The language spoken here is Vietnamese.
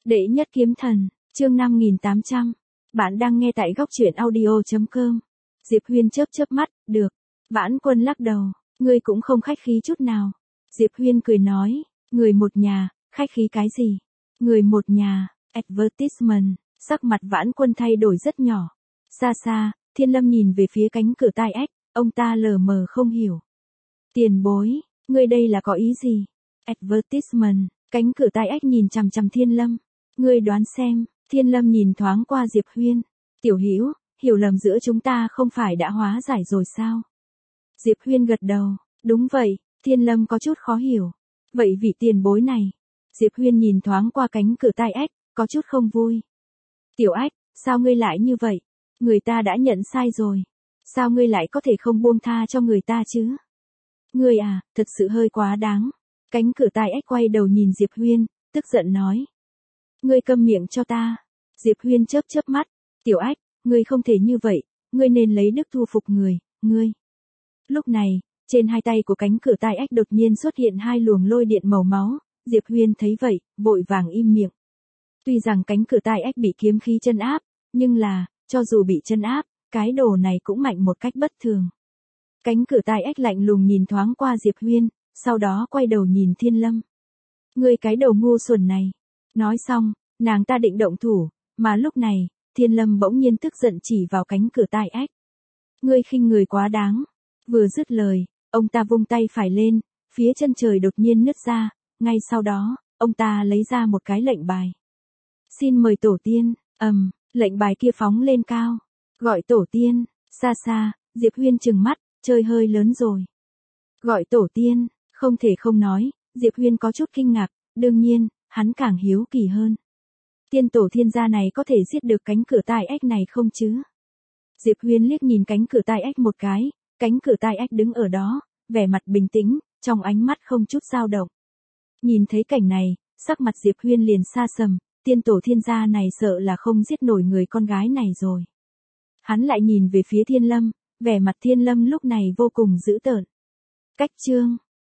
Đệ nhất kiếm thần, chương 5800. Bạn đang nghe tại góc truyện audio.com. Diệp Huyên chớp chớp mắt, được. Vãn Quân lắc đầu, ngươi cũng không khách khí chút nào. Diệp Huyên cười nói, người một nhà, khách khí cái gì? Người một nhà, advertisement, sắc mặt Vãn Quân thay đổi rất nhỏ. Xa xa, Thiên Lâm nhìn về phía cánh cửa tai ách, ông ta lờ mờ không hiểu. Tiền bối, ngươi đây là có ý gì? Advertisement, cánh cửa tai ách nhìn chằm chằm Thiên Lâm. Ngươi đoán xem. Thiên Lâm nhìn thoáng qua Diệp Huyên. Tiểu Hữu, hiểu lầm giữa chúng ta không phải đã hóa giải rồi sao? Diệp Huyên gật đầu. Đúng vậy. Thiên Lâm có chút khó hiểu. Vậy vị tiền bối này. Diệp Huyên nhìn thoáng qua cánh cửa tai ách, có chút không vui. Tiểu Ách, sao ngươi lại như vậy? Người ta đã nhận sai rồi. Sao ngươi lại có thể không buông tha cho người ta chứ? Ngươi à, thật sự hơi quá đáng. Cánh cửa tai ách quay đầu nhìn Diệp Huyên, tức giận nói. Ngươi câm miệng cho ta. Diệp Huyên chớp chớp mắt. Tiểu Ách, ngươi không thể như vậy, ngươi nên lấy đức thu phục người, ngươi. Lúc này, trên hai tay của cánh cửa tai ách đột nhiên xuất hiện hai luồng lôi điện màu máu. Diệp Huyên thấy vậy, vội vàng im miệng. Tuy rằng cánh cửa tai ách bị kiếm khí chân áp, nhưng là, cho dù bị chân áp, cái đồ này cũng mạnh một cách bất thường. Cánh cửa tai ách lạnh lùng nhìn thoáng qua Diệp Huyên, sau đó quay đầu nhìn Thiên Lâm. Ngươi cái đầu ngu xuẩn này. Nói xong, nàng ta định động thủ, mà lúc này, Thiên Lâm bỗng nhiên tức giận chỉ vào cánh cửa tai ách. Ngươi khinh người quá đáng. Vừa dứt lời, ông ta vung tay phải lên, phía chân trời đột nhiên nứt ra, ngay sau đó, ông ta lấy ra một cái lệnh bài. Xin mời tổ tiên, lệnh bài kia phóng lên cao. Gọi tổ tiên, xa xa, Diệp Huyên trừng mắt, chơi hơi lớn rồi. Gọi tổ tiên, không thể không nói, Diệp Huyên có chút kinh ngạc, đương nhiên, hắn càng hiếu kỳ hơn. Tiên tổ thiên gia này có thể giết được cánh cửa tai ách này không chứ? Diệp Huyên liếc nhìn cánh cửa tai ách một cái, cánh cửa tai ách đứng ở đó, vẻ mặt bình tĩnh, trong ánh mắt không chút dao động. Nhìn thấy cảnh này, sắc mặt Diệp Huyên liền xa sầm, tiên tổ thiên gia này sợ là không giết nổi người con gái này rồi. Hắn lại nhìn về phía Thiên Lâm, vẻ mặt Thiên Lâm lúc này vô cùng dữ tợn. Cách chương